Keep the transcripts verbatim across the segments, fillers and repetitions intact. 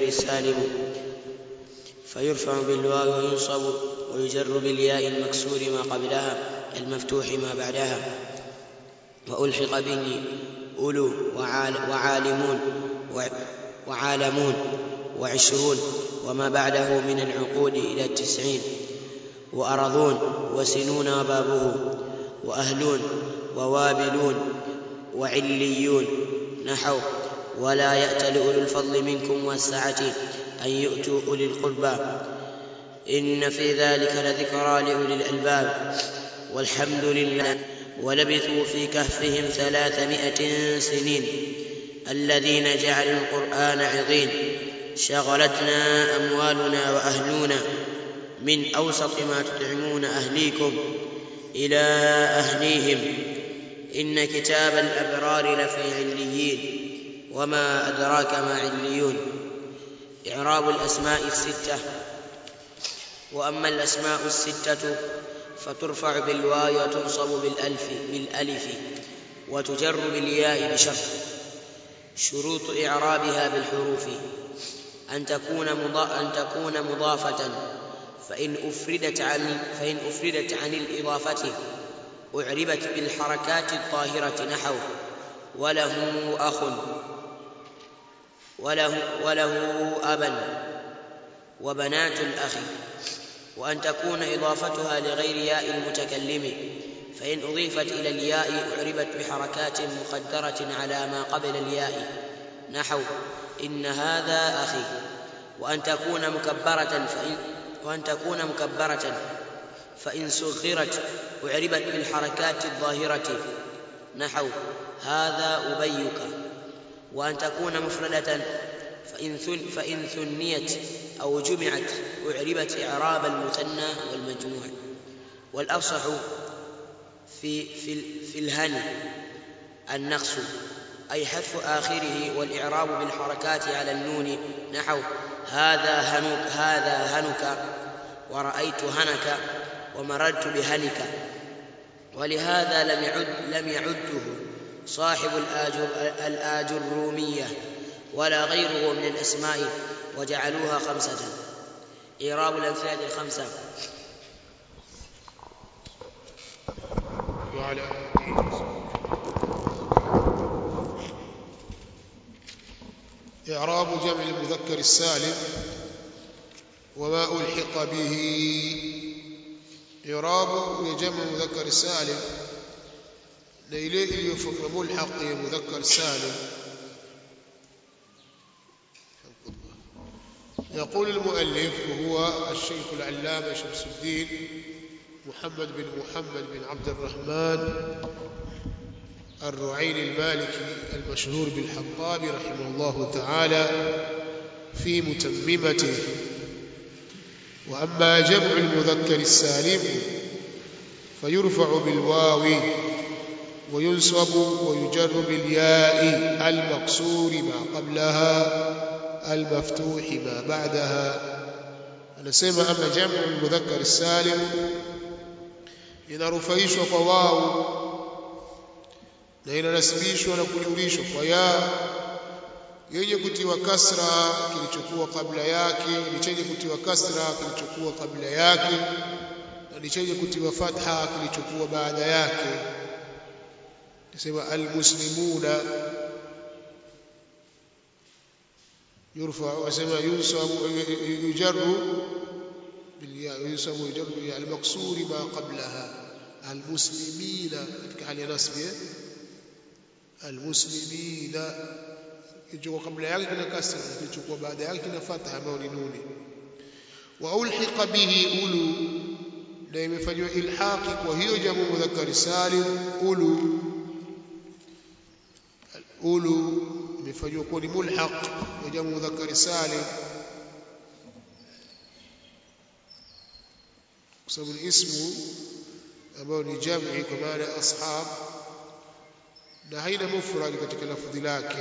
السالم فيرفع بالواو وينصب ويجر بالياء المكسور ما قبلها المفتوح ما بعدها. وألحق به أولو وعالمون وعالمون وعشرون وما بعده من العقود إلى التسعين. وأرضون وسنون بابه وأهلون ووابلون وعليون نحو ولا يأتل أولو الفضل منكم والسعة أن يؤتوا أولي القربى إن في ذلك لذكرى لأولي الألباب. والحمد لله. ولبثوا في كهفهم ثلاثمائة سنين الذين جعلوا القرآن عضين شغلتنا أموالنا وأهلنا من أوسط ما تطعمون أهليكم إلى أهليهم إن كتاب الأبرار لفي عليين وما أدراك ما عليون. إعراب الأسماء الستة. وأما الأسماء الستة فترفع بالواو وتنصب بالألف, بالألف وتجر بالياء بشرط. شروط إعرابها بالحروف: أن تكون أن تكون مضافة فإن أفردت عن فإن أفردت عن الإضافة أعربت بالحركات الظاهرة نحو وله أخ وله وله أبا وبنات الأخ. وأن تكون إضافتها لغير ياء المتكلم فإن أضيفت إلى الياء أعربت بحركات مقدرة على ما قبل الياء نحو إن هذا أخي. وأن تكون مكبرة فإن وأن تكون مكبرة فإن صغرت أعربت بالحركات الظاهرة نحو هذا أبيك. وأن تكون مفردة فإن, ثن فإن ثنيت أو جمعت أعربت إعراب المثنى والمجموع. والأفصح في, في, في الهن النقص أي حذف آخره والإعراب بالحركات على النون نحو هذا هنك, هذا هنك ورأيت هنك ومررت بهنك. ولهذا لم يعد لم يعده صاحب الآجر الآجرومية ولا غيره من الأسماء وجعلوها خمسة. إعراب الأمثال الخمسة. وعلى إعراب جمع المذكر السالم وما ألحق به. إعراب جمع المذكر السالم لإليه يفق ملحق مذكر سالم. يقول المؤلف وهو الشيخ العلامة شمس الدين محمد بن محمد بن عبد الرحمن الرعيني المالكي المشهور بالحطابي رحمه الله تعالى في متممته: وأما جمع المذكر السالم فيرفع بالواو وينصب ويجر بالياء المقصور ما قبلها المفتوح ما بعدها. anasema ama jamu almudhakkar salim inarufaishwa kwa wao na inanasibishwa na kujulishwa kwa ya yenye kutiwa kasra kilichokuwa kabla yake ni chenye kutiwa kasra kilichokuwa kabla yake na ni chenye kutiwa fatha kilichokuwa baada yake. nasema almuslimuna يرفع وسمى ينصب يجر بالياء وينصب ويجر بالياء المكسور ما قبلها. المسلمين katika hali ya nasb المسلمين kilichokuwa kabla yake kina kasra kilichokuwa baada yake kina fatha ambayo ni nuni. wa ulhiqa bihi ulu na imefanywa ilhaqi kwa hiyo jamu mudhakkar salim ulu ulu imefanywa kuwa ni mulhaq ya jamu mudhakkar salim kwa sababu ni ismu ambao ni jamii kwa maana ashab na haina mufrad katika lafdhi lake.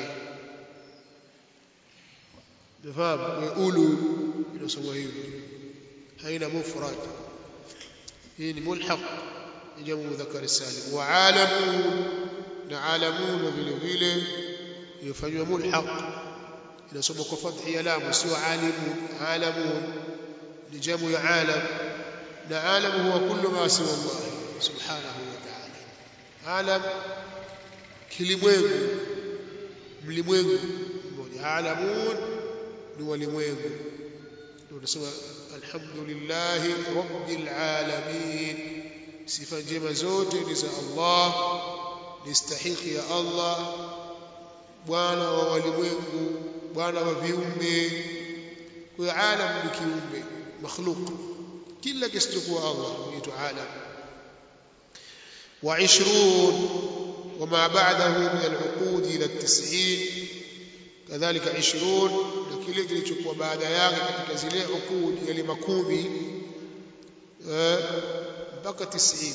nafahamu ulu inasoma hivi haina mufrad, hii ni mulhaq ya jamu mudhakkar salim. wa alamun na alamun vile vile yafanywa mulhaq inasoma kwa fathi ya lam sio alimun alamun ni jamu ya alam na alam huwa kullu ma siwa Allah subhanahu wa ta'ala alam kilimwengu mlimwengu mmoja alamun ni walimwengu tunasema alhamdulillahi rabbil alamin sifa njema zote ni za Allah ni stahiki ya Allah bwana wa walimwengu bwana wa viumbe kwa alam ni kiumbe makhluq kila kisichokuwa Allah huitwa alam wa ishrun وما بعده من العقود الى التسعين كذلك عشرون na kile kilichokuwa baada yake katika zile ukudi yale makumi mpaka tisini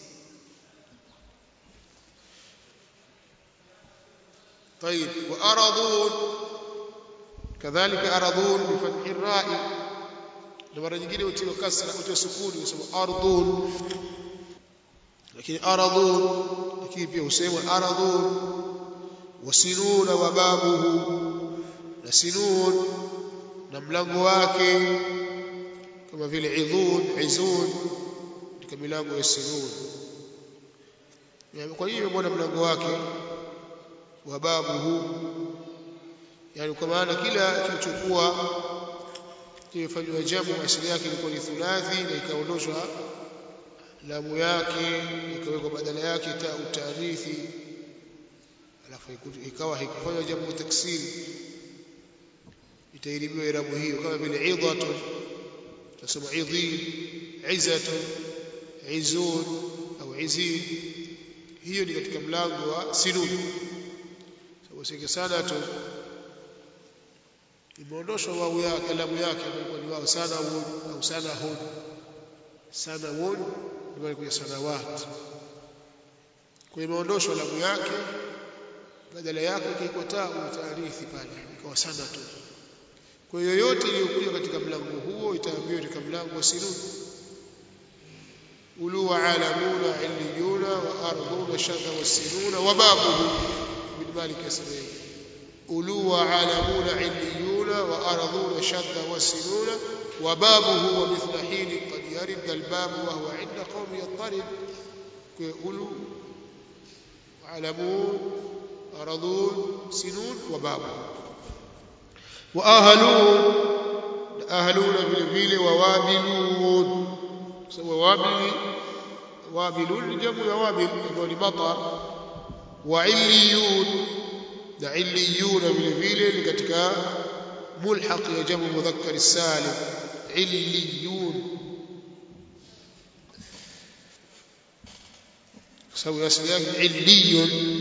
طيب وارضون كذلك ارضون بفتح الراء mara nyingine utiwa kasra utiwa sukuni usema ardun lakini aradun lakini pia usema aradun wasinuna wa babuhu na sinun na mlango wake kama vile idhun izun katika milango ya sinun kwa hiyo mbona mlango wake wa babuhu yani kwa maana kila kilichokuwa kimefanywa jamu asili yake ilikuwa ni thulathi na ikaondoshwa lamu yake ikawekwa badala yake ta utarithi alafu ikawa haikufanywa jamu taksiri itairibiwa irabu hiyo kama vile idatu tunasema idhi izatu izun au izin hiyo ni katika mlango wa sinun sababu sike sana tu imeondoshwa wao yake lamu yake ilikuwa ni wao sana au sana hud sana won ndio ilikuwa sanawat kwa imeondoshwa lamu yake badala yake ikaikuwa taa taarithi pale ikawa sana tu kwa hiyo yote iliyokuja katika mlango huo itaambiwa katika mlango wa sinun ulu wa alamuna illiyuna wa arduna shadha wasinuna wa babuhu bin malik yasmi ulu wa alamuna illiyuna wa arduna shadha wasinuna wa babuhu wa mithla hin qad yarid albab wa huwa inda qawmi yattarib kwa ulu alamun ardun sinun wa babuhu wa ahlun ahluna vile vile wa wabilun sawa wabili wabilun jamu ya wabil ndio ni matar wa illiyun na illiyun vile vile ni katika mulhaq ya jamu mudhakkar salim illiyun sawa asili yake illiyun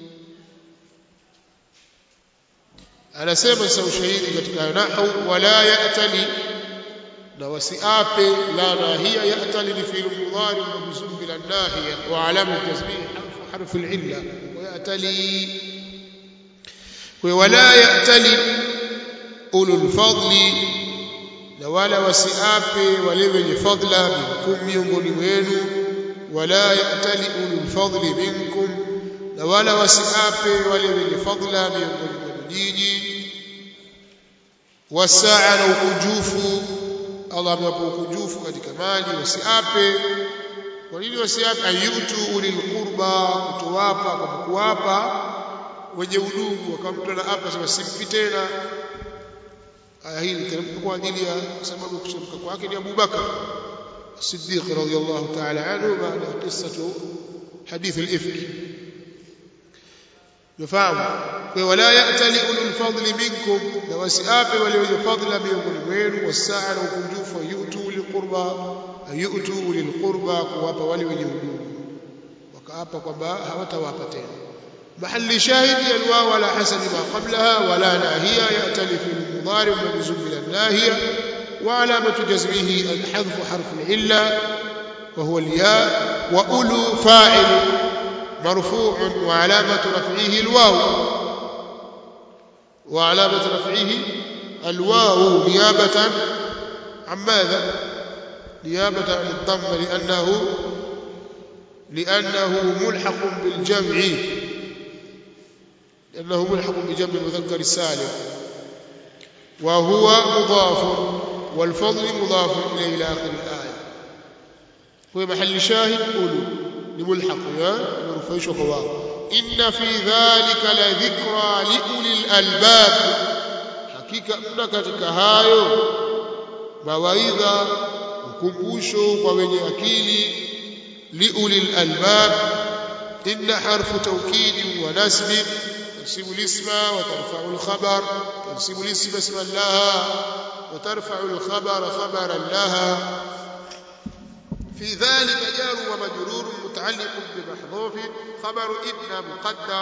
anasema sasa ushahidi katika nahwu wala ya'tali na wasiape la nahiya ya'tali ni fi'l mudhari mabzum bil nahiya wa alama tasbih harfu harfu al-illa wa ya'tali wa wala ya'tali ulul fadli na wala wasiape wale wenye fadla minkum miongoni mwenu wala ya'tali ulul fadli minkum na wala wasiape wale wenye fadla miongoni nyinyi wasaa na ukujufu Allah amewapa ukujufu katika mali wasiape kwa nini wasiape ayutu ulil qurba kutowapa kwa kuwapa wenye udugu wakamtoa na hapa sema simpi tena aya hii teremka kwa ajili ya sababu kushemka kwake ni Abu Bakar Siddiq radhiyallahu ta'ala anhu baada ya qissatu hadith al-ifk يفهم ولا يأتل أولو الفضل منكم لو سآب ولي فضل miongoni mwenu wasaa na ukunjufu yutu liqurba yutu lilqurba kuwapa wale wenye udugu wakaapa kwamba hawatawapa tena mahali shahidi alwa wala hasabi ma qablaha wala nahiya ya'tali fi al-mudari mabzum bil nahiya wa alamatu jazmihi al-hadf harf al-illa wa huwa al-ya wa ulu fa'il مرفوع وعلامة رفعه الواو وعلامة رفعه الواو نيابة عن ماذا نيابة عن الضم لأنه لأنه ملحق بالجمع لأنه ملحق بجمع المذكر السالم وهو مضاف والفضل مضاف إليه إلى آخر الآية. هو محل شاهد أولو لملحق مرفوع وقواه. إن في ذلك لذكرى لأولي الألباب حقيقة mna katika hayo mawaidha ukumbusho kwa wenye akili لأولي الألباب. إن حرف توكيد ونسب تنسب الاسم وترفع الخبر تنسب الاسم اسما لها وترفع الخبر خبرا لها. في ذلك جار ومجرور متعلق بمحذوف خبر إن مقدم.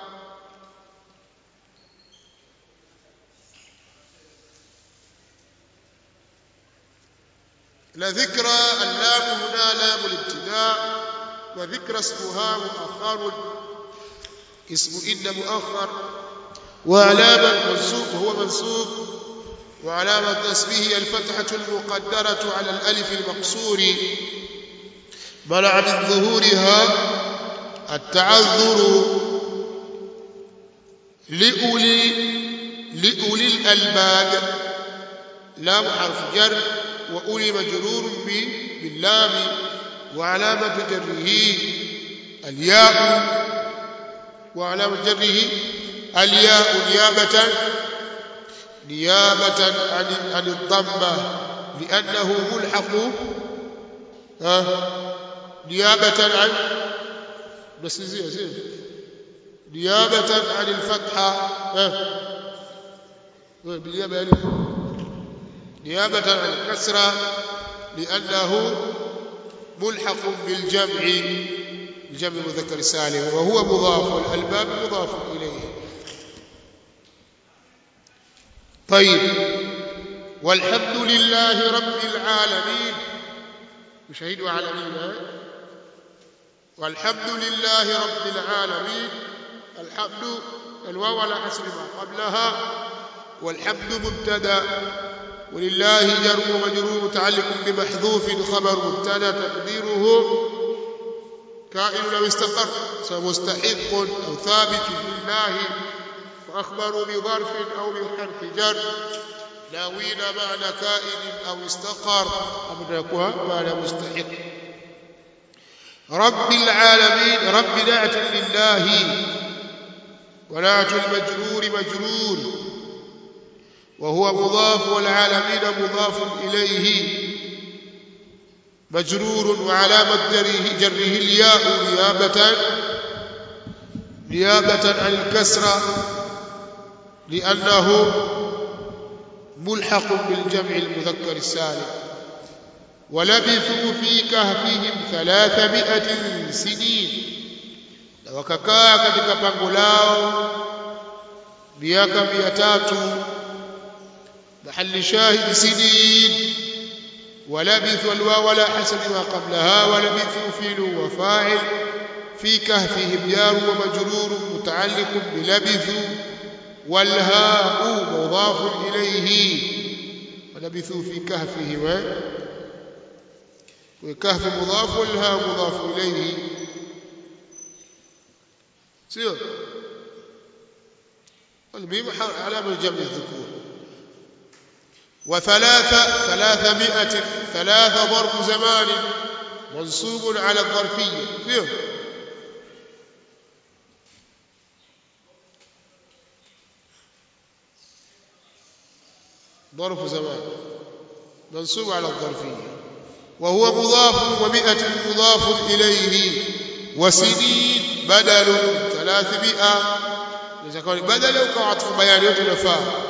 لذكرى اللام هنا لام الابتداء وذكرى اسمها مؤخر اسم إن مؤخر وعلامة منصوب هو منصوب وعلامة نسبه الفتحة المقدرة على الألف المقصور منع من ظهورها التعذر. لأولي لأولي الألباب لام حرف جر وأولي مجرور باللام وعلامة جره الياء وعلامة جره الياء نيابة نيابة عن عن الضمة لأنه ملحق نيابة عن بس زين زين نيابة عن الفتحة بالياء نيابة عن الكسرة لأنه ملحق بالجمع الجمع المذكر السالم وهو مضاف والألباب مضاف إليه. طيب والحمد لله رب العالمين يشهدوا عالمين والحمد لله رب العالمين. الحمد الواو على حسب ما قبلها والحمد مبتدا ولله جر ومجرور متعلق بمحذوف خبر مبتدا تقديره كائن لو استقر فمستحق أو ثابت لله وأخبروا بظرف أو بحرف جر ناوين معنى كائن أو استقر أبدا يكون معنى مستحق. رب العالمين رب نعت لله ونعت المجرور مجرور وهو مضاف والعالمين مضاف إليه مجرور وعلامة جره, جره الياء نيابة نيابة عن الكسرة لأنه ملحق بالجمع المذكر السالم. ولبثوا في كهفهم ثلاثمائة سنين وككا katika pango lao miaka mia tatu. محل شاهد سنين ولبثوا الواو على حسب ما قبلها ولبثوا فيل وفاعل في كهفهم جار ومجرور متعلق بلبثوا والهاء مضاف إليه ولبثوا في كهفهم وكهف مضاف والهاء مضاف إليه سير والميم علامة جمع الذكور. وثلاثة ثلاثمائة ثلاثة ظرف زمان منصوب على الظرفية سير ظرف زمان منصوب على الظرفية وهو مضاف ومئة مضاف إليه. وسنين بدل ثلاثمائة إذا كان بدل وكعطف بيان يتنفى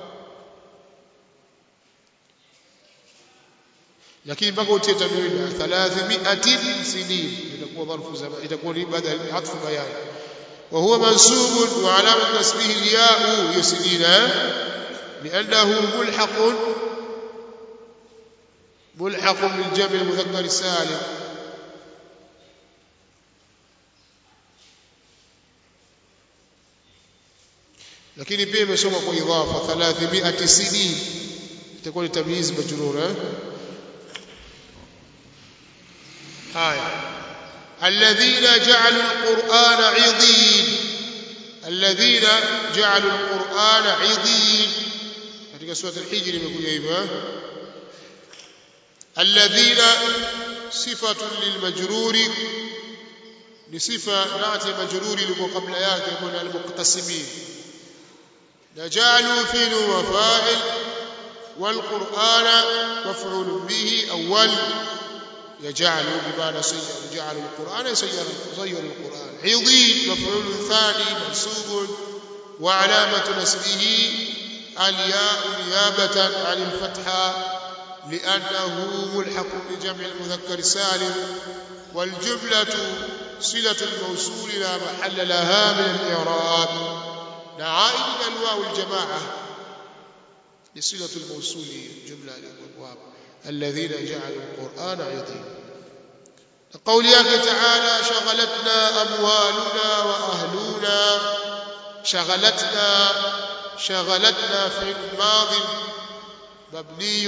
لكن بقوا تتمرين ثلاثمائة سنين يتكون ظرف زمان يتكون بدل عطف بيان وهو منصوب وعلامة نصبه الياء يسنين لأنه ملحق ملحق بالجمع المذكر السالم. lakini pia imesoma kwa idhafa ثلاثمائة سنين itakuwa ni tamyiz majrur eh haya. alladhina ja'alu alqur'ana 'idin alladhina ja'alu alqur'ana 'idin katika sura al-Hijr imekuja hivyo alladhina sifatun lilmajruri ni sifa naati majruri liko kabla yake kuna al-muqtasimin naj'alu fi'lu wa fa'il wal qur'ana maf'ul bihi awwal يجعل بمعنى سير يجعل القرآن يسير يسير القرآن عضي مفعول ثاني منصوب وعلامة نسبه الياء نيابة عن الفتحة لأنه ملحق بجمع المذكر السالم والجملة صلة الموصول لا محل لها من الإعراب نعائد الواو الجماعة لصلة الموصول جملة الأبواب الذين جعلوا القرآن عضين قوله تعالى شغلتنا أموالنا وأهلنا شغلتنا شغلتنا في الماضي مبني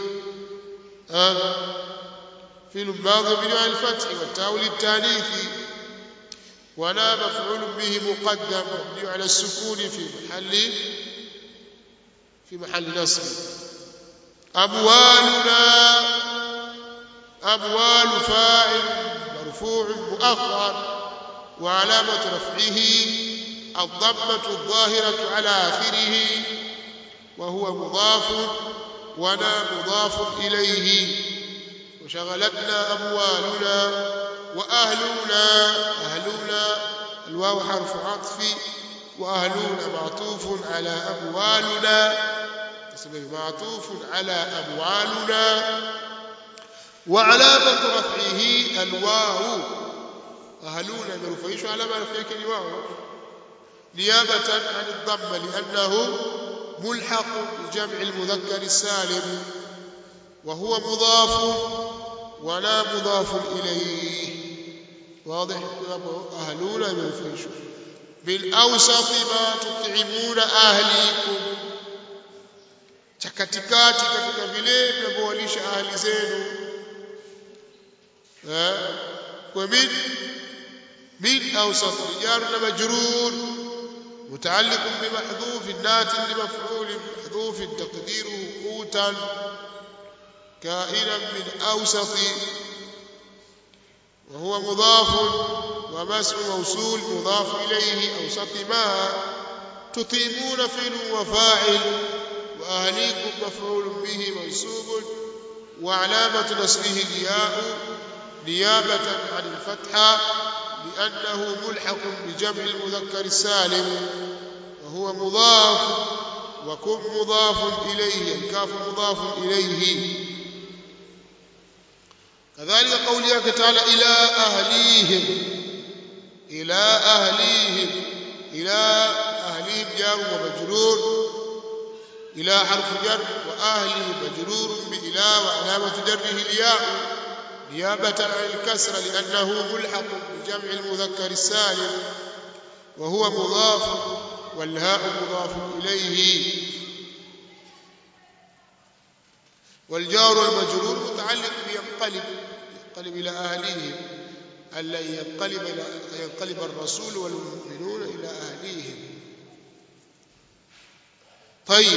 في الماضي مبني على الفتح والتاء للتانيث ولا مفعول به مقدم مبني على السكون في محل في محل نصب أموالنا أموال فاعل مرفوع مؤخر وعلامة رفعه الضمة الظاهرة على آخره وهو مضاف ونا مضاف إليه وشغلتنا أموالنا وأهلنا أهلنا الواو حرف عطف وأهلنا معطوف على أموالنا معطوف على أموالنا وعلامة رفعه الواو أهلنا مرفعيش علامة رفعه الواو نيابة عن الضمة لأنه ملحق بجمع المذكر السالم وهو مضاف ولا مضاف إليه واضح أهلنا مرفعيش بالأوسط ما تطعمون أهليكم chakatikati katika vile mnavyowalisha ahli zenu eh kwa min min awsat jar na majrur mutaalliq bi mahdhuf an-nat li maf'ul mahdhuf taqdiruhu qutan ka'inan min awsat wa huwa mudaf wa mas'u mawsul mudaf ilayhi awsat ma tutimuna fi'l wa fa'il وأهليكم مفعول به منصوب وعلامة نصبه الياء نيابة عن الفتحة لأنه ملحق بجمع المذكر السالم وهو مضاف وكم مضاف إليه الكاف مضاف إليه كذلك قوله تعالى إلى أهليهم إلى أهليهم إلى أهليهم جار ومجرور إلى حرف جر وأهله مجرور بإلى وعلامة جره الياء نيابة عن الكسر لأنه ملحق بجمع المذكر السالم وهو مضاف والهاء مضاف إليه والجار المجرور متعلق بينقلب ينقلب إلى أهليهم ألا ينقلب إلى ينقلب الرسول والمؤمنون إلى أهليهم طيب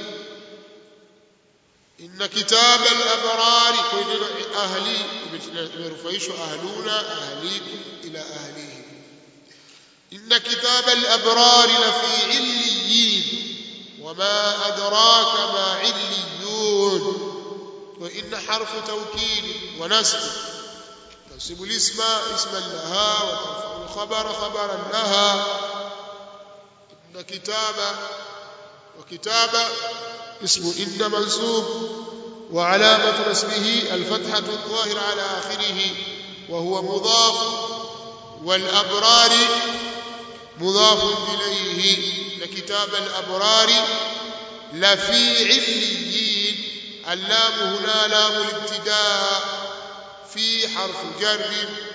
إن كتاب الأبرار أهلي يرفعش أهلنا أهليكم إلى أهليهم إن كتاب الأبرار لفي عليين وما أدراك ما عليون وإن حرف توكيد ونسب تنسب الاسم اسما لها وترفع الخبر خبرا لها إن كتاب وكتاب اسم إن منسوب وعلامة نسبه الفتحة الظاهرة على آخره وهو مضاف والأبرار مضاف إليه لكتاب الأبرار لفي عليين اللام هنا لام الابتداء في حرف جر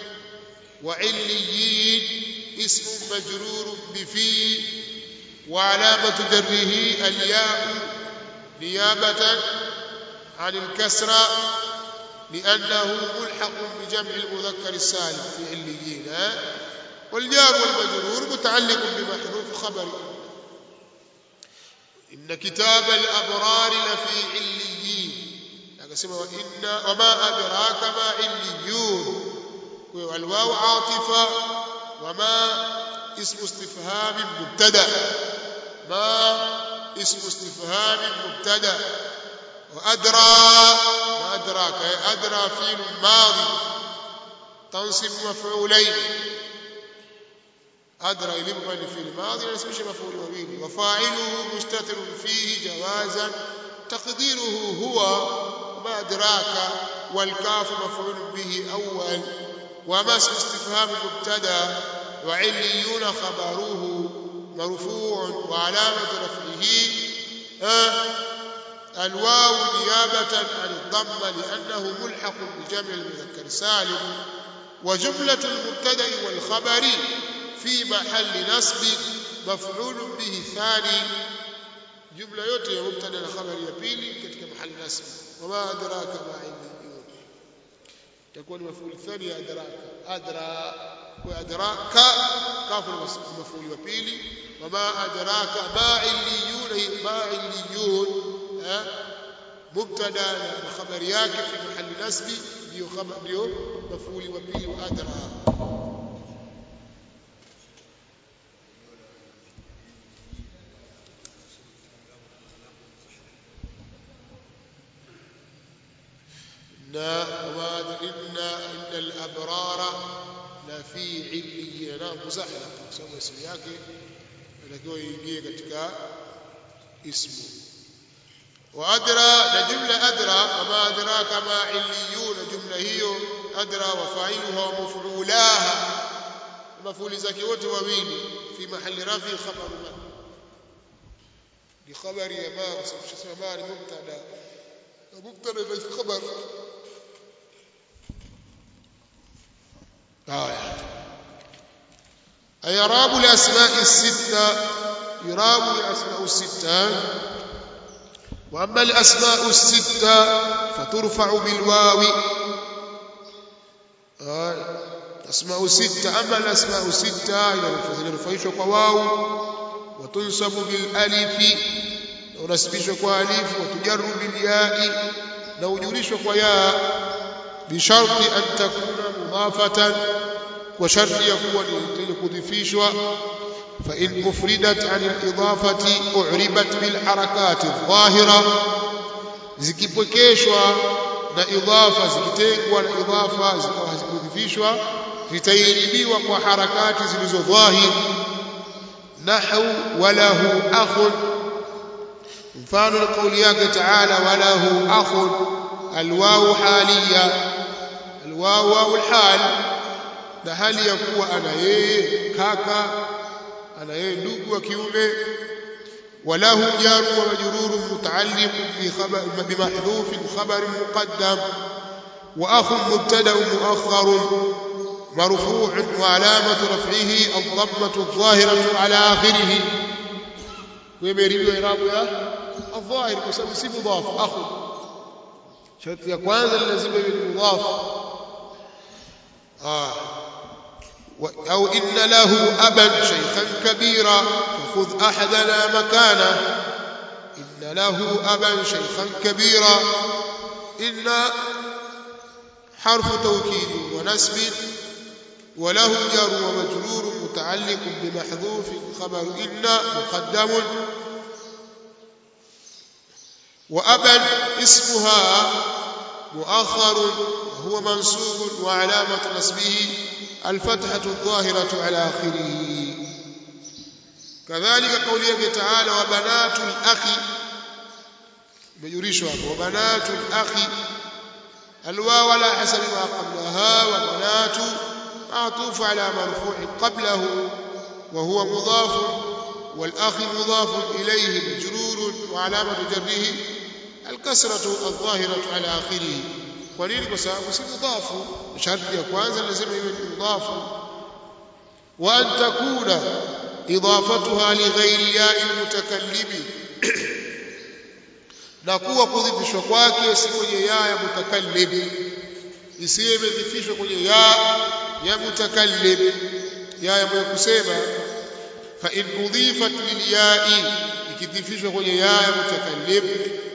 وعليين اسم مجرور بفي وعلامة جره الياء نيابة عن الكسرة لأنه ملحق بجمع المذكر السالم في عليين والجار والمجرور متعلق بمحذوف خبر inna kitaba al-abrar la fi illiyin akasema wa inna wama adraka ma illiyun kwa alwaw atifa wama ismu istifham mubtada ma ismu istifham mubtada wa adra ma adraka adra fi'l madi tansib maf'ulayn أدرى يلبقى في الماضي نسميه مفعول وبه وفاعله مستتر فيه جوازا تقديره هو ما أدراك والكاف مفعول به أول وما اسم استفهام مبتدا وعليون خبروه مرفوع وعلامة رفعه الواو نيابة عن الضمة لأنه ملحق بجمع المذكر سالم وجملة المبتدا والخبر في محل نصب مفعول به ثاني جمله yote ya mubtada na khabari ya pili katika mahali nasb wama adraka ma illiyun itakuwa ni maf'ul thani ya adraka adra wa adraka kafu maf'ul wa pili wama adraka ma illiyun ma illiyun mubtada na khabari yake fi mahali nasb ndio khabar ndio maf'ul wa pili wa adra وما إن إن الأبرار لفي عليين na muzahila kwa sababu ismu yake inatakiwa iingie katika ismu wa adra na jumla adra kama adraka ma illiyun jumla hiyo adra wa fa'iluha wa maf'ulaha maf'uli zake wote wawili fi mahali rafi khabar ma bi khabari ya ma kusema ma ni mubtada mubtada ni khabar آية إعراب الأسماء الستة إعراب الأسماء الستة وأما الأسماء الستة فترفع بالواو آية أسماء الستة أما الأسماء الستة يرفعش قواو وتنصب بالألف ونسبش قوالف وتجر بالياء نوجرش قياء بشرط أن تكون مضافة وشرط يكون لكذفيشوا فإن أفردت عن الإضافة أعربت بالحركات الظاهرة zikipokeshwa na idhafa zikitengwa na idhafa zikawa hazikudhifishwa zitairibiwa kwa harakati zilizo dhahir nahwu walahu akhun mfano kauli yake taala walahu akhun alwawu haliya alwawu wawu alhal na hali ya kuwa ana yeye kaka ana yeye ndugu wa kiume وله جار ومجرور متعلق بخبر بمحذوف خبر مقدم واخ مبتدا مؤخر مرفوع وعلامه رفعه الضمه الظاهره على اخره ويمريوا اعرابها الظاهر بسبب اسم مضاف اخ شرط ya kwanza lazima iwe mudhaf ah أو إن له أبا شيخا كبيرا فخذ أحدنا مكانه إن له أبا شيخا كبيرا إن حرف توكيد ونسب وله جار ومجرور متعلق بمحذوف خبر إن مقدم وأبا اسمها مؤخر وهو منصوب وعلامة نصبه الفتحة الظاهرة على آخره كذلك قوله تعالى وبنات الأخ بيريشوا وبنات الأخ الواو على حسب ما قبلها وبنات معطوف على مرفوع قبله وهو مضاف والأخ مضاف إليه مجرور وعلامة جره الكسرة الظاهرة على آخره ولين بسبب اسم مضاف شرط ya kwanza lazima iwe mudhaf wa an takuna idafatuha li ghairi ya almutakallim na kuwa kudhifishwa kwake si kwenye ya ya mutakallim isiwe imedhifishwa kwenye ya ya mutakallim ya ya mwenye kusema fa in udhifat lilya'i ikidhifishwa kwenye ya mutakallim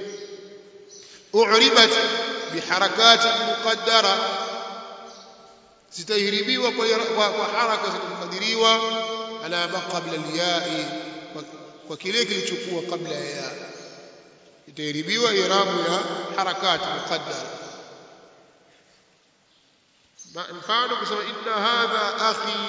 u'ribat biharakati muqaddara zitahiribiwa kwa kwa haraka zilizokadiriwa ala ma qabla al-ya'i kwa kile kilichokuwa kabla ya ya itahiribiwa irabu ya harakati muqaddara mfano kusema inna hadha akhi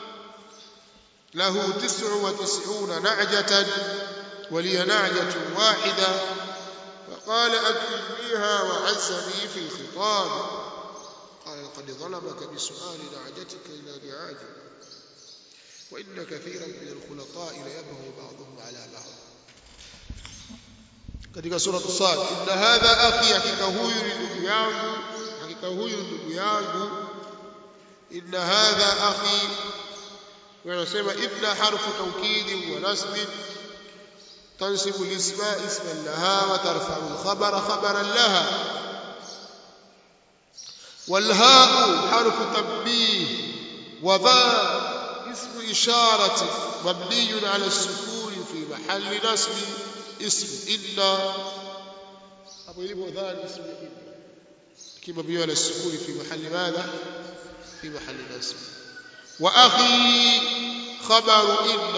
له تسع وتسعون نعجة ولي نعجة واحدة فقال أكرمنيها وعزني في الخطاب قال قد ظلمك بسؤال نعجتك إلى نعاجه وإن كثيرا من الخلطاء ليبغي بعضهم على بعض katika sura Sad inna hadha akhi hakika huyu ni ndugu yangu hakika huyu ndugu yangu inna hadha akhi wanasema ibna harfu tawkid wa nasb tansibu al-isma isman laha wa tarfa'u al-khabara khabaran laha wal ha'u harfu tanbih wa dha ismu isharati mabniyun 'ala as-sukun fi mahalli nasb ism inna hapo ilipo dha ismu inna kima biyo 'ala as-sukun fi mahalli madha fi mahalli nasb وأخي خبر إن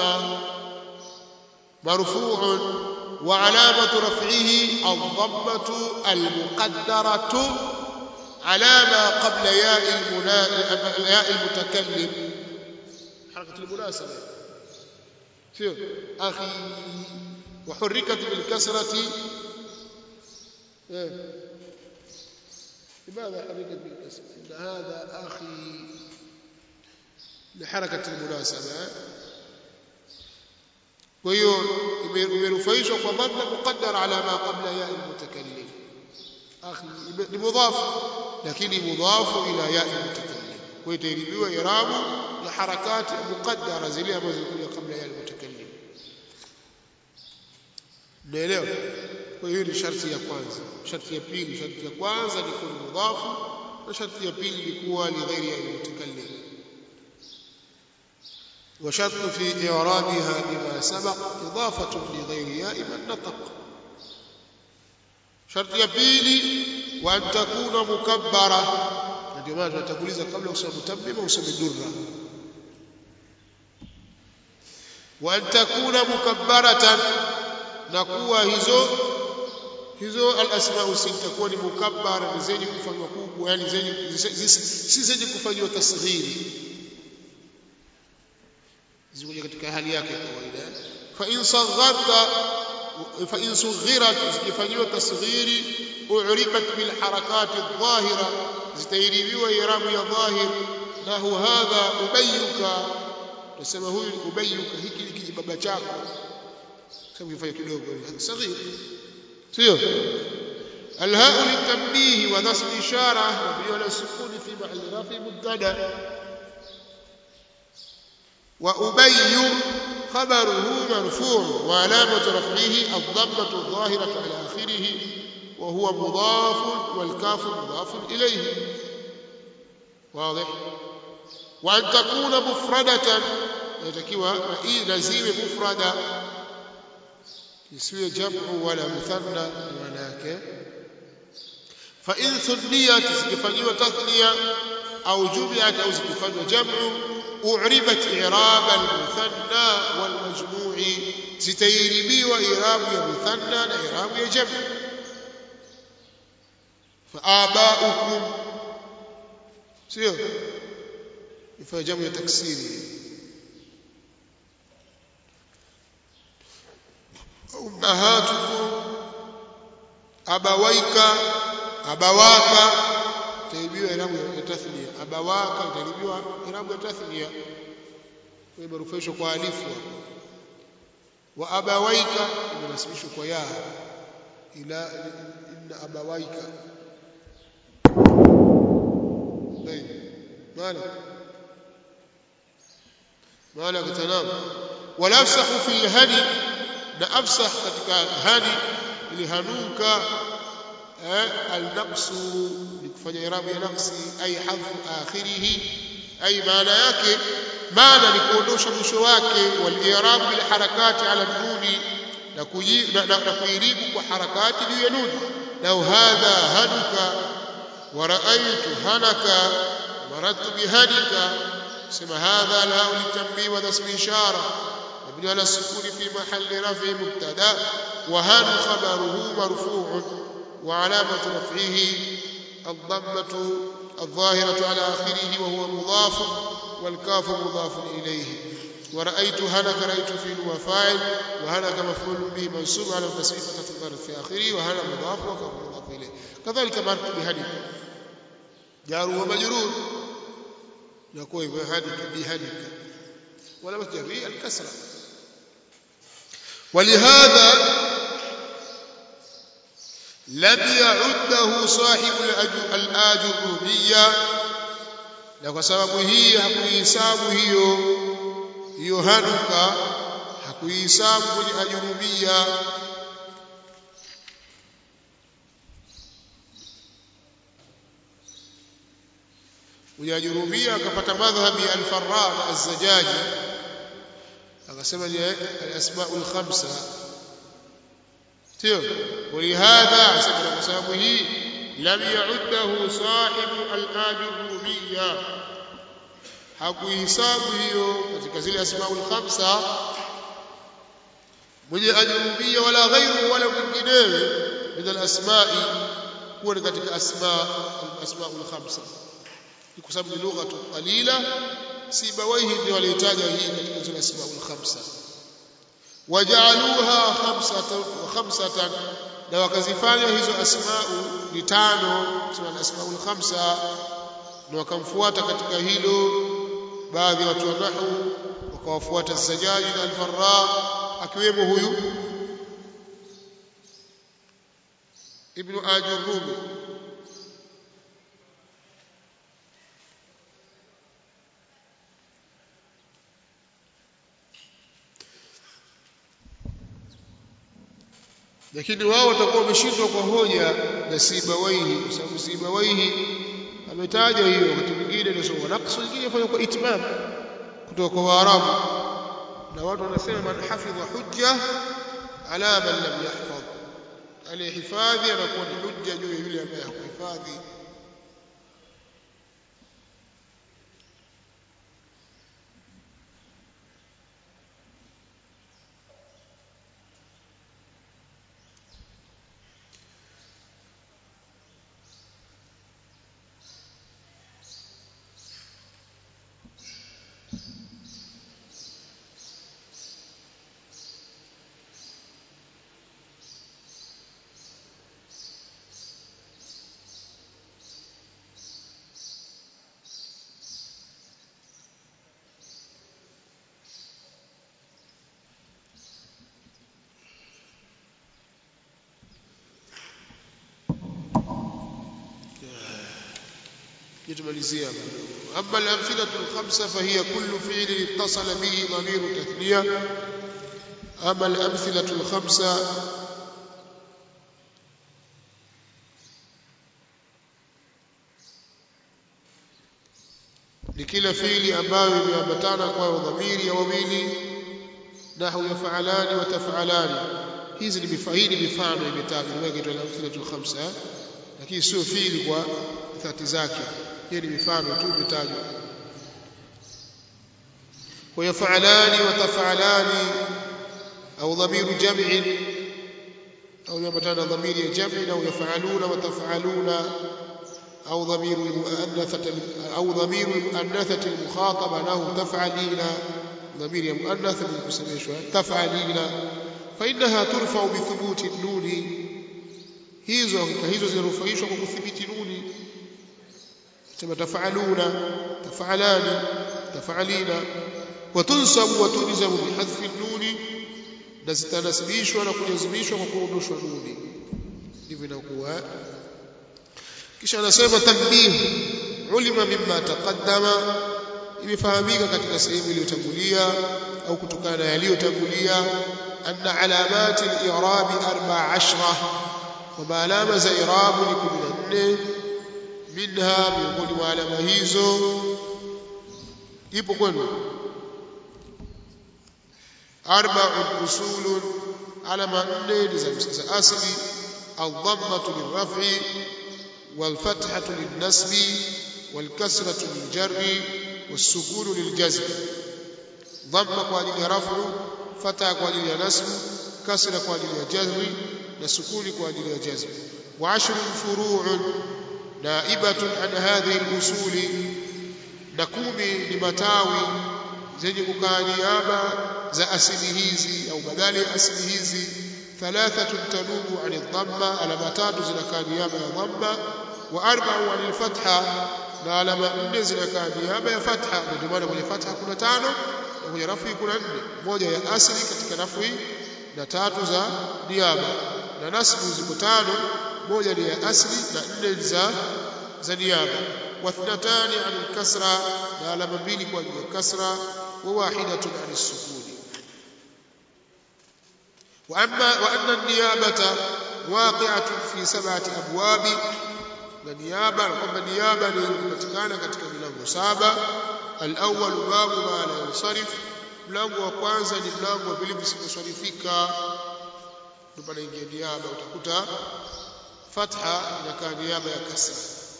مرفوع وعلامة رفعه الضمة المقدرة على ما قبل ياء ياء المتكلم حركة المناسبة شوف أخي وحركت بالكسرة لماذا حركت بالكسرة إن هذا أخي لحركة المناسبة وهي يرفعش وضمن مقدر على ما قبل ياء المتكلم أخي لمضاف لكن مضاف إلى ياء المتكلم ويتربيه إعراب لحركات مقدرة زي ما زي قبل ياء المتكلم نelewa kwa hiyo ni sharti ya kwanza sharti ya pili sharti ya kwanza ni kuwa mudhafu na sharti ya pili ni kuwa li ghairi ya mutakallim وشرط في إعرابها بما سبق إضافة لغير ياء من نطق شرط يبيلي وأن تكون مكبرة الجماعة تقوليزا قبل وصل متممة وصل درة وأن تكون مكبرة نقوى هزو هزو الأسماء ستكون مكبرة زي كفن وكوب يعني زي زي كفن تصغير zikuja katika hali yake kawaida fa in sagharta fa in sughirat zikifanywa tasghiri u'ribat bil harakat adh-dhahira zitairibiwa irabu ya dhahir nahu hadha ubayyuka tusema huyu ni ubayyuka hiki ni kijibaba chako sababu kifanya kidogo saghir sio alha'u litanbih wa nasb ishara wa bi ala sukun fi mahalli rafi mubtada وأبي خبره مرفوع وعلامة رفعه الضمة الظاهرة على آخره وهو مضاف والكاف مضاف إليه واضح وأن تكون مفردة يتكوى رأي لزيم مفردة يسوي جمع ولا مثنى ولكن فإن ثنيت زكفنية تثنية أو جمعت أو زكفنية جمع أعربت إعراب المثنى والمجموع ستيربي وإعراب المثنى وإعراب الجمع فآباؤكم سير فجمع تكسيري أمهاتكم أبويك أبواك تيربيwa irabu ya tathniya abawaka taribiwa irabu ya tathniya imerufishwa kwa alifu wa abawaika imenasibishwa kwa ya ila inna abawaika hey malik malik tanam wala afsahu fil hadi na afsah katika hadi ilihanuka النقص لكفanya irabu ya naqsi ay hadfu akhirih ay maana yake maana ni kuondosha mwisho wake, wal-i'rab bil harakati ala nuni, na kuiribu kwa harakati juu ya nuni. Lau hadha haduka wa ra'aytu hanaka maradtu bihadika, sema hadha lahu litanbih wa ism ishara mabni ala sukuni fi mahalli raf'i mubtada wa hanu khabaruhu marfu'un wa alamatu raf'ihi الضمة الظاهرة على آخره وهو مضاف والكاف مضاف إليه. ورأيت هنك رأيت فعل وفاعل وهنك مفعول به منصوب على تسوية الضمير في آخره وهنا مضاف وكاف مضاف إليه. كذلك مرت بهدك جار ومجرور يقول بهدك بهدك ولا مجري الكسرة. ولهذا لم يعده صاحب الآجرومية، na kwa sababu hii hakuihesabu hiyo hiyo hanuka, hakuihesabu kwenye ajurumia. Kwenye ajurumia akapata madhhabi ya al-Farra na az-Zajaji, akasema ni al-asmaul khamsa. Sio, ولهذا asema kwa sababu hii lam ya'uddahu sahibu al-ajurumiyya, hakuihesabu hiyo katika zile asmaul khamsa mwenye ajurumiyya wala ghairu wala mwinginewe min al-asma'i, huwa ni katika asma al-asmaul khamsa, kwa sababu ni lugha qalila. Sibawaihi ndio walitaja hii katika zile asmaul khamsa. waja'aluha khamsatan wa khamsatan, na wakazifanya hizo asma'u ni tano, sema asma'ul khamsa, na wakamfuata katika hilo baadhi ya watu wa nahwu, wakawafuata az-Zajaji na al-Farra, akiwemo huyu Ibn Ajurrumi. Lakini wao watakuwa wameshindwa kwa hoja na Sibawaihi, kwa sababu Sibawaihi ametaja hiyo wakati mwingine inasoma naqsu, nyingine yafanya kwa itmam kutoka kwa Waarabu, na watu wanasema man hafidha hujja ala man lam yahfadh, alihifadhi anakuwa ni hujja juu ya yule ambaye hakuhifadhi. يتملزيها. أما الأمثلة الخمسة فهي كل فعل اتصل به ضمير تثنية. أما الأمثلة الخمسة لكلا فعل ambayo imeambatana kwa dhamiri ya wawili, nahwu yaf'alani wa taf'alani. Hizi ni mifahidi mifano imetajwa ndio kitu la amthilatu khamsa, lakini sio fi'li kwa dhati zake, hii ni mifano tu imetajwa. Wa yaf'alani wa taf'alani au dhamiru jam'in, au yaambatana dhamiri ya jam'i, au yaf'aluna wa taf'aluna أو ضمير المؤنثة أو ضمير المؤنثة المخاطبة له تفعلين، ضمير المؤنث بالمسمى شوية تفعلين، فإنها ترفع بثبوت النون. hizo hizo zinarufishwa kwa kuthibiti nuni, kama tafaluna, tafalani, tafalina. Wa tunsabu wa tunzamu bihadfi an-nun, na zitanasibishwa na kujazimishwa kwa kuondoshwa nuni. Ndivyo inakuwa. Kisha anasema tanbih, ulima mimma taqaddama, imefahamika katika sehemu iliyotangulia au kutokana na yaliyotangulia, anna alamati al-i'rab arba'a ashra, wa alama za i'rab ni kumi na nne. Minha, miongoni mwa alama hizo ipo kwenu arba'un usulun alama nne za asli al-dhammatu lirraf'i wal-fathatu lin-nasbi wal-kasratu lil-jarri was-sukunu lil-jazm. dhamma kwa ajili ya raf'u, fatha kwa ajili ya nasbu, kasra kwa ajili ya jazmi na sukuni kwa ajili ya jazm. wa ashrun furu'un naibatun an hadhihi al-usuli, na kumi ni matawi zenye kukaa niaba za asili hizi au badali ya asili hizi. thalathatun tanubu an ad-dhamma, alama tatu zinakaa niaba ya dhamma. wa arba'u an al-fatha, na alama nne zinakaa niaba ya fatha. Ndio maana kwenye fatha kuna tano na kwenye rafi kuna nne, moja ya asili katika rafi na tatu za niaba, na nasbu ziko tano, moja ni ya asili na nne za za niaba. واثنتان عن الكسرة، لا لما mbili kwa ajili ya kasra, wa wahidatun an as-sukuni. wa amma wa anna an-niyabata waqi'atun fi sab'ati abwab, na niaba kwamba niaba ni inapatikana katika milango saba. al-awwal babu ma la yansarif, mlango wa kwanza ni mlango wa vile visivyosarifika, ndio panaingia niaba. Utakuta fatha inakaa niaba ya kasra.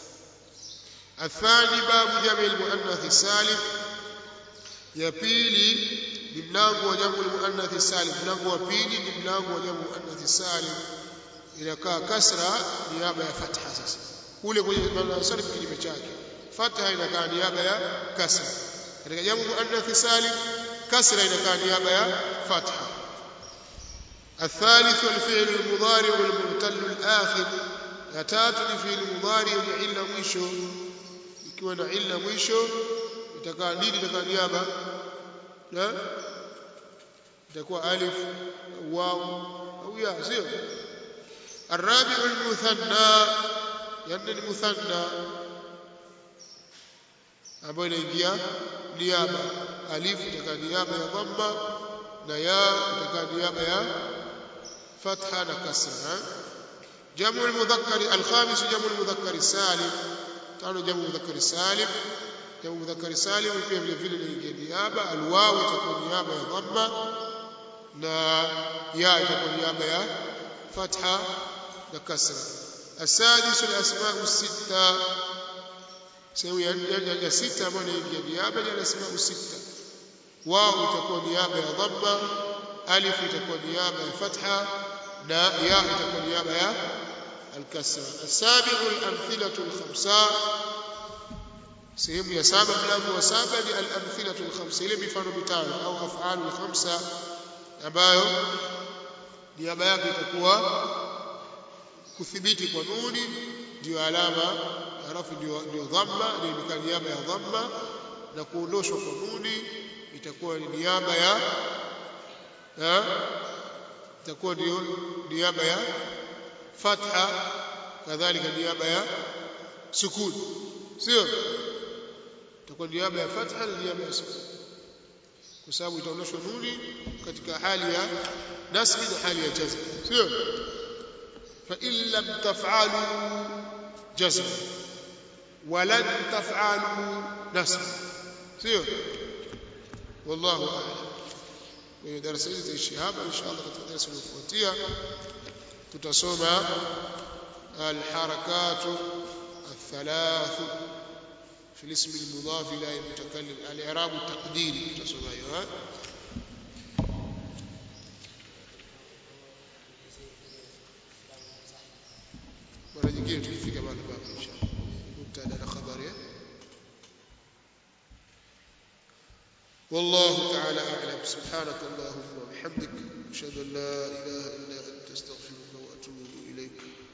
الثاني باب جمع المؤنث السالم، ya pili ni mlango wa jamu al-muannath salim. Mlango wa pili ni mlango wa jamu al-muannath salim, inakaa kasra niaba ya fatha. Sasa kule kwenye al-sarf kinyume chake, fatha inakaa niaba ya kasra. Katika jamu al-muannath salim kasra inakaa niaba ya fatha. الثالث الفعل المضارع المعتل الآخر، ya tatu ni fi'il mudhari yenye illa mwisho. Ikiwa na illa mwisho itakaa nini? Itakaa niaba na itakuwa alif au waw au ya, sio? الرابع المثنى، يعني المثنى ambayo inaingia niaba. Alif itakaa niaba ya dhamma na ya itakaa niaba ya fatha na kasra. جمع المذكر الخامس جمع المذكر السالم، tano jamu mudhakkar salim. Jamu mudhakkar salim pia vile vile inaingia niaba. Alwaw itakuwa niaba ya dhamma na ya itakuwa niaba ya fatha na kasra. السادس الاسماء السته، سوي ya sita ambayo inaingia niaba ya asmاء السته. waw itakuwa niaba ya dhamma, alif itakuwa niaba ya fatha na ya itakuwa niaba ya الكسر. السابع الأمثلة الخمسة، sehemu ya saba mlango wa saba ni al-amthilatu al-khamsa, ile mifano mitano au af'alu al-khamsa ambayo niaba yake itakuwa kuthibiti kwa nuni ndio alama ya rafu, ndio ndio dhamma, ni niaba ya dhamma, na kuondoshwa kwa nuni itakuwa ni niaba ya ha itakuwa ndio niaba ya fatha, kadhalika niaba ya sukun, sio? Itakuwa niaba ya fatha na niaba ya sukun, kwa sababu itaondoshwa nuni katika hali ya nasbi na hali ya jazm, sio? fa in lam taf'alu jazm wa lan taf'alu nasb, sio? wallahu a'lam. Kwa darasa hili tutaishi hapa inshallah. Katika darasa linalofuatia tutasoma الحركات الثلاث في الاسم المضاف الى المتكلم، الاعراب التقديري tutasoma hiyo. mara nyingine tukifika mahali hapa inshallah mubtada na khabari. والله تعالى اعلم. سبحانك اللهم وبحمدك اشهد ان لا اله الا انت استغفرك واتوب اليك.